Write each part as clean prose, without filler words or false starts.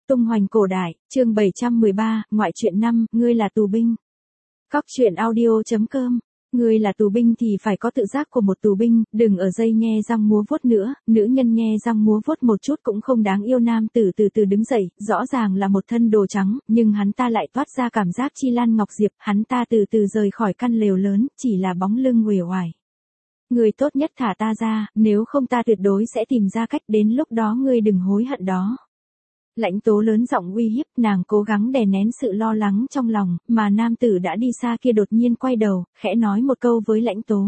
Tung hoành cổ đại, chương 713, ngoại truyện 5, ngươi là tù binh. Cóc truyện audio.com. Ngươi là tù binh thì phải có tự giác của một tù binh, đừng ở dây nhe răng múa vuốt nữa, nữ nhân nhe răng múa vuốt một chút cũng không đáng yêu. Nam tử từ từ đứng dậy, rõ ràng là một thân đồ trắng, nhưng hắn ta lại toát ra cảm giác chi lan ngọc diệp, hắn ta từ từ rời khỏi căn lều lớn, chỉ là bóng lưng uể oải. Ngươi tốt nhất thả ta ra, nếu không ta tuyệt đối sẽ tìm ra cách, đến lúc đó ngươi đừng hối hận đó. Lãnh Tố lớn giọng uy hiếp, nàng cố gắng đè nén sự lo lắng trong lòng, mà nam tử đã đi xa kia đột nhiên quay đầu, khẽ nói một câu với Lãnh Tố.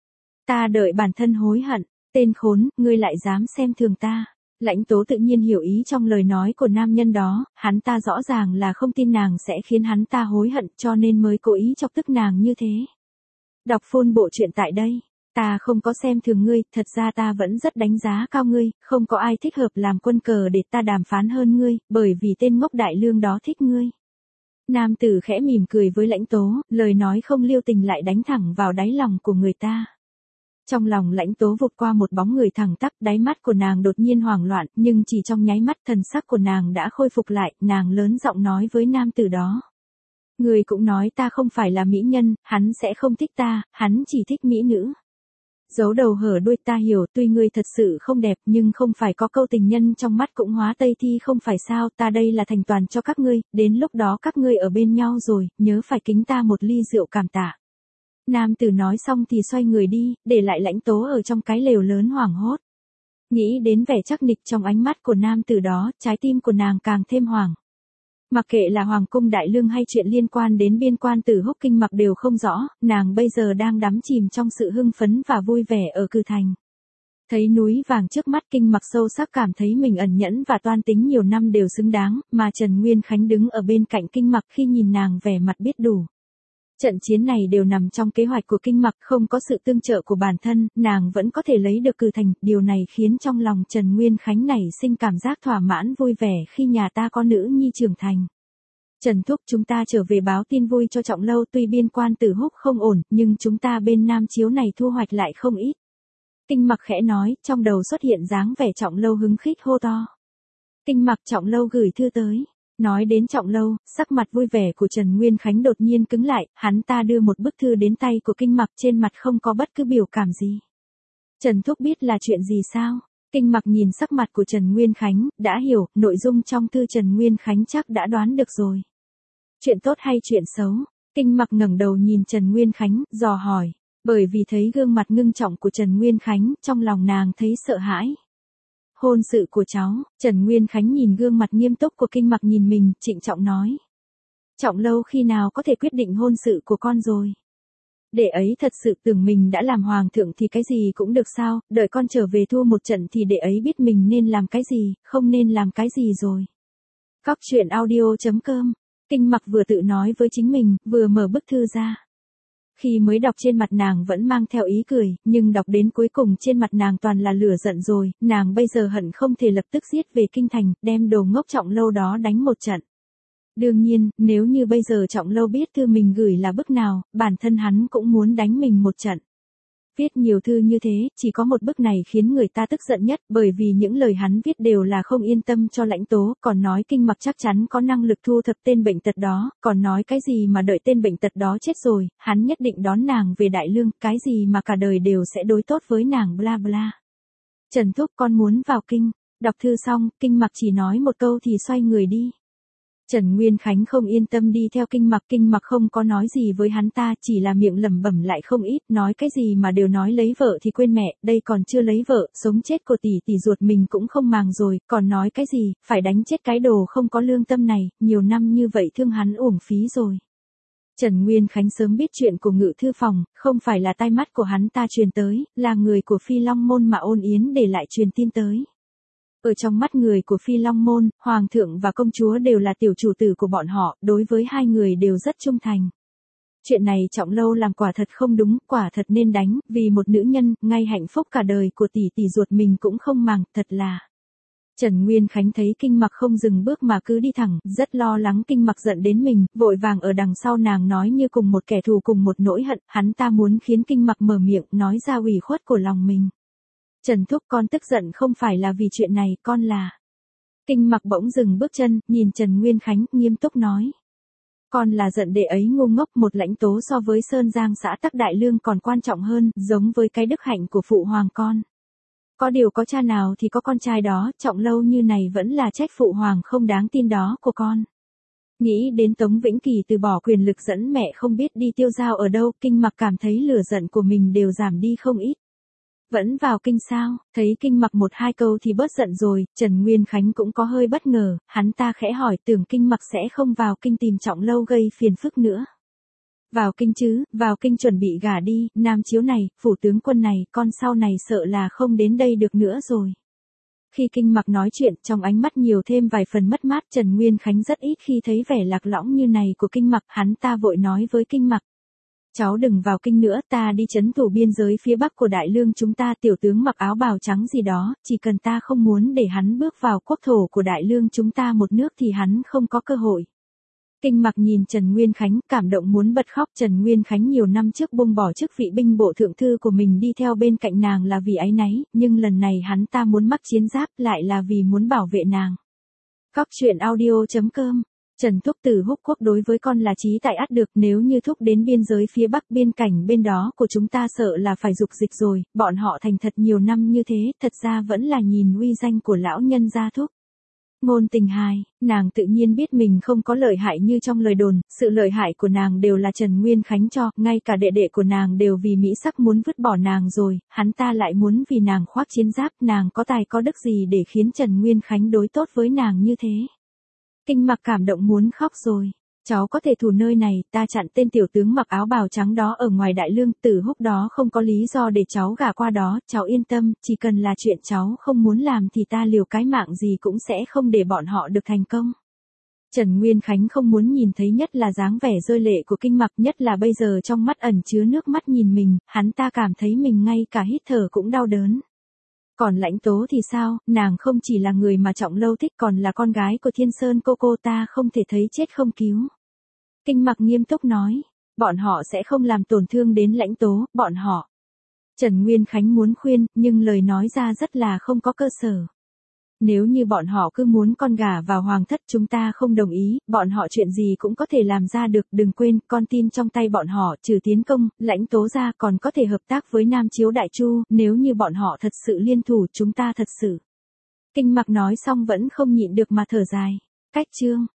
Ta đợi bản thân hối hận, tên khốn, ngươi lại dám xem thường ta. Lãnh Tố tự nhiên hiểu ý trong lời nói của nam nhân đó, hắn ta rõ ràng là không tin nàng sẽ khiến hắn ta hối hận, cho nên mới cố ý chọc tức nàng như thế. Đọc full bộ truyện tại đây. Ta không có xem thường ngươi, thật ra ta vẫn rất đánh giá cao ngươi, không có ai thích hợp làm quân cờ để ta đàm phán hơn ngươi, bởi vì tên ngốc đại lương đó thích ngươi. Nam tử khẽ mỉm cười với Lãnh Tố, lời nói không lưu tình lại đánh thẳng vào đáy lòng của người ta. Trong lòng Lãnh Tố vụt qua một bóng người thẳng tắp, đáy mắt của nàng đột nhiên hoảng loạn, nhưng chỉ trong nháy mắt thần sắc của nàng đã khôi phục lại, nàng lớn giọng nói với nam tử đó. Ngươi cũng nói ta không phải là mỹ nhân, hắn sẽ không thích ta, hắn chỉ thích mỹ nữ. Giấu đầu hở đuôi, ta hiểu, tuy ngươi thật sự không đẹp nhưng không phải có câu tình nhân trong mắt cũng hóa tây thi không phải sao, ta đây là thành toàn cho các ngươi, đến lúc đó các ngươi ở bên nhau rồi, nhớ phải kính ta một ly rượu cảm tạ. Nam tử nói xong thì xoay người đi, để lại Lãnh Tố ở trong cái lều lớn hoảng hốt. Nghĩ đến vẻ chắc nịch trong ánh mắt của nam tử đó, trái tim của nàng càng thêm hoảng. Mặc kệ là Hoàng cung Đại Lương hay chuyện liên quan đến biên quan Tử Húc Kinh Mặc đều không rõ, nàng bây giờ đang đắm chìm trong sự hưng phấn và vui vẻ ở Cừ Thành. Thấy núi vàng trước mắt, Kinh Mặc sâu sắc cảm thấy mình ẩn nhẫn và toan tính nhiều năm đều xứng đáng, mà Trần Nguyên Khánh đứng ở bên cạnh Kinh Mặc khi nhìn nàng vẻ mặt biết đủ. Trận chiến này đều nằm trong kế hoạch của Kinh Mặc, không có sự tương trợ của bản thân, nàng vẫn có thể lấy được Cừ Thành, điều này khiến trong lòng Trần Nguyên Khánh nảy sinh cảm giác thỏa mãn vui vẻ khi nhà ta có nữ nhi trưởng thành. Trần Thúc, chúng ta trở về báo tin vui cho Trọng Lâu, tuy biên quan Tử Húc không ổn, nhưng chúng ta bên Nam Chiếu này thu hoạch lại không ít. Kinh Mặc khẽ nói, trong đầu xuất hiện dáng vẻ Trọng Lâu hứng khích hô to. Kinh Mặc, Trọng Lâu gửi thư tới. Nói đến Trọng Lâu, sắc mặt vui vẻ của Trần Nguyên Khánh đột nhiên cứng lại, hắn ta đưa một bức thư đến tay của Kinh Mặc, trên mặt không có bất cứ biểu cảm gì. Trần Thúc biết là chuyện gì sao? Kinh Mặc nhìn sắc mặt của Trần Nguyên Khánh, đã hiểu, nội dung trong thư Trần Nguyên Khánh chắc đã đoán được rồi. Chuyện tốt hay chuyện xấu? Kinh Mặc ngẩng đầu nhìn Trần Nguyên Khánh, dò hỏi, bởi vì thấy gương mặt ngưng trọng của Trần Nguyên Khánh, trong lòng nàng thấy sợ hãi. Hôn sự của cháu. Trần Nguyên Khánh nhìn gương mặt nghiêm túc của Kinh Mặc nhìn mình, trịnh trọng nói. Trọng Lâu khi nào có thể quyết định hôn sự của con rồi? Đệ ấy thật sự tưởng mình đã làm hoàng thượng thì cái gì cũng được sao, đợi con trở về thua một trận thì đệ ấy biết mình nên làm cái gì, không nên làm cái gì rồi. Cóc truyện audio.com. Kinh Mặc vừa tự nói với chính mình, vừa mở bức thư ra. Khi mới đọc trên mặt nàng vẫn mang theo ý cười, nhưng đọc đến cuối cùng trên mặt nàng toàn là lửa giận rồi, nàng bây giờ hận không thể lập tức giết về kinh thành, đem đồ ngốc Trọng Lâu đó đánh một trận. Đương nhiên, nếu như bây giờ Trọng Lâu biết thư mình gửi là bức nào, bản thân hắn cũng muốn đánh mình một trận. Viết nhiều thư như thế, chỉ có một bức này khiến người ta tức giận nhất, bởi vì những lời hắn viết đều là không yên tâm cho Lãnh Tố, còn nói Kinh Mặc chắc chắn có năng lực thu thập tên bệnh tật đó, còn nói cái gì mà đợi tên bệnh tật đó chết rồi, hắn nhất định đón nàng về Đại Lương, cái gì mà cả đời đều sẽ đối tốt với nàng bla bla. Trần Thúc, con muốn vào kinh. Đọc thư xong, Kinh Mặc chỉ nói một câu thì xoay người đi. Trần Nguyên Khánh không yên tâm đi theo Kinh Mặc không có nói gì với hắn ta, chỉ là miệng lẩm bẩm lại không ít, nói cái gì mà đều nói lấy vợ thì quên mẹ, đây còn chưa lấy vợ, sống chết của tỷ tỷ ruột mình cũng không màng rồi, còn nói cái gì, phải đánh chết cái đồ không có lương tâm này, nhiều năm như vậy thương hắn uổng phí rồi. Trần Nguyên Khánh sớm biết chuyện của Ngự Thư Phòng, không phải là tai mắt của hắn ta truyền tới, là người của Phi Long Môn mà Ôn Yến để lại truyền tin tới. Ở trong mắt người của Phi Long Môn, Hoàng thượng và công chúa đều là tiểu chủ tử của bọn họ, đối với hai người đều rất trung thành. Chuyện này Trọng Lâu làm quả thật không đúng, quả thật nên đánh, vì một nữ nhân, ngay hạnh phúc cả đời của tỷ tỷ ruột mình cũng không màng, thật là. Trần Nguyên Khánh thấy Kinh Mặc không dừng bước mà cứ đi thẳng, rất lo lắng Kinh Mặc giận đến mình, vội vàng ở đằng sau nàng nói như cùng một kẻ thù cùng một nỗi hận, hắn ta muốn khiến Kinh Mặc mở miệng, nói ra ủy khuất của lòng mình. Trần Thúc, con tức giận không phải là vì chuyện này, con là. Kinh Mặc bỗng dừng bước chân, nhìn Trần Nguyên Khánh, nghiêm túc nói. Con là giận đệ ấy ngu ngốc, một lãnh tố so với Sơn Giang xã Tắc Đại Lương còn quan trọng hơn, giống với cái đức hạnh của phụ hoàng con. Có điều có cha nào thì có con trai đó, trọng lâu như này vẫn là trách phụ hoàng không đáng tin đó của con. Nghĩ đến Tống Vĩnh Kỳ từ bỏ quyền lực dẫn mẹ không biết đi tiêu dao ở đâu, Kinh Mặc cảm thấy lửa giận của mình đều giảm đi không ít. Vẫn vào kinh sao, thấy Kinh Mặc một hai câu thì bớt giận rồi, Trần Nguyên Khánh cũng có hơi bất ngờ, hắn ta khẽ hỏi tưởng Kinh Mặc sẽ không vào kinh tìm trọng lâu gây phiền phức nữa. Vào kinh chứ, vào kinh chuẩn bị gả đi, nam chiếu này, phủ tướng quân này, con sau này sợ là không đến đây được nữa rồi. Khi Kinh Mặc nói chuyện, trong ánh mắt nhiều thêm vài phần mất mát, Trần Nguyên Khánh rất ít khi thấy vẻ lạc lõng như này của Kinh Mặc, hắn ta vội nói với Kinh Mặc. Cháu đừng vào kinh nữa, ta đi trấn thủ biên giới phía bắc của Đại Lương chúng ta, tiểu tướng mặc áo bào trắng gì đó, chỉ cần ta không muốn để hắn bước vào quốc thổ của Đại Lương chúng ta một nước thì hắn không có cơ hội. Kinh Mặc nhìn Trần Nguyên Khánh, cảm động muốn bật khóc. Trần Nguyên Khánh nhiều năm trước buông bỏ chức vị binh bộ thượng thư của mình đi theo bên cạnh nàng là vì áy náy, nhưng lần này hắn ta muốn mắc chiến giáp lại là vì muốn bảo vệ nàng. Cóc truyện audio.com. Trần Thúc từ Húc Quốc đối với con là chí tại ắt được, nếu như Thúc đến biên giới phía bắc biên cảnh bên đó của chúng ta sợ là phải dục dịch rồi, bọn họ thành thật nhiều năm như thế, thật ra vẫn là nhìn uy danh của lão nhân gia Thúc. Ngôn Tình hài, nàng tự nhiên biết mình không có lợi hại như trong lời đồn, sự lợi hại của nàng đều là Trần Nguyên Khánh cho, ngay cả đệ đệ của nàng đều vì mỹ sắc muốn vứt bỏ nàng rồi, hắn ta lại muốn vì nàng khoác chiến giáp, nàng có tài có đức gì để khiến Trần Nguyên Khánh đối tốt với nàng như thế. Kinh Mặc cảm động muốn khóc rồi. Cháu có thể thủ nơi này, ta chặn tên tiểu tướng mặc áo bào trắng đó ở ngoài Đại Lương, Tử Húc đó không có lý do để cháu gả qua đó, cháu yên tâm, chỉ cần là chuyện cháu không muốn làm thì ta liều cái mạng gì cũng sẽ không để bọn họ được thành công. Trần Nguyên Khánh không muốn nhìn thấy nhất là dáng vẻ rơi lệ của Kinh Mặc, nhất là bây giờ trong mắt ẩn chứa nước mắt nhìn mình, hắn ta cảm thấy mình ngay cả hít thở cũng đau đớn. Còn Lãnh Tố thì sao, nàng không chỉ là người mà Trọng Lâu thích còn là con gái của Thiên Sơn cô ta không thể thấy chết không cứu. Kinh Mặc nghiêm túc nói, bọn họ sẽ không làm tổn thương đến Lãnh Tố, bọn họ. Trần Nguyên Khánh muốn khuyên, nhưng lời nói ra rất là không có cơ sở. Nếu như bọn họ cứ muốn con gả vào hoàng thất chúng ta không đồng ý, bọn họ chuyện gì cũng có thể làm ra được, đừng quên, con tin trong tay bọn họ, trừ tiến công, Lãnh Tố ra còn có thể hợp tác với Nam Chiếu Đại Chu, nếu như bọn họ thật sự liên thủ chúng ta thật sự. Kinh Mặc nói xong vẫn không nhịn được mà thở dài. Cách chương.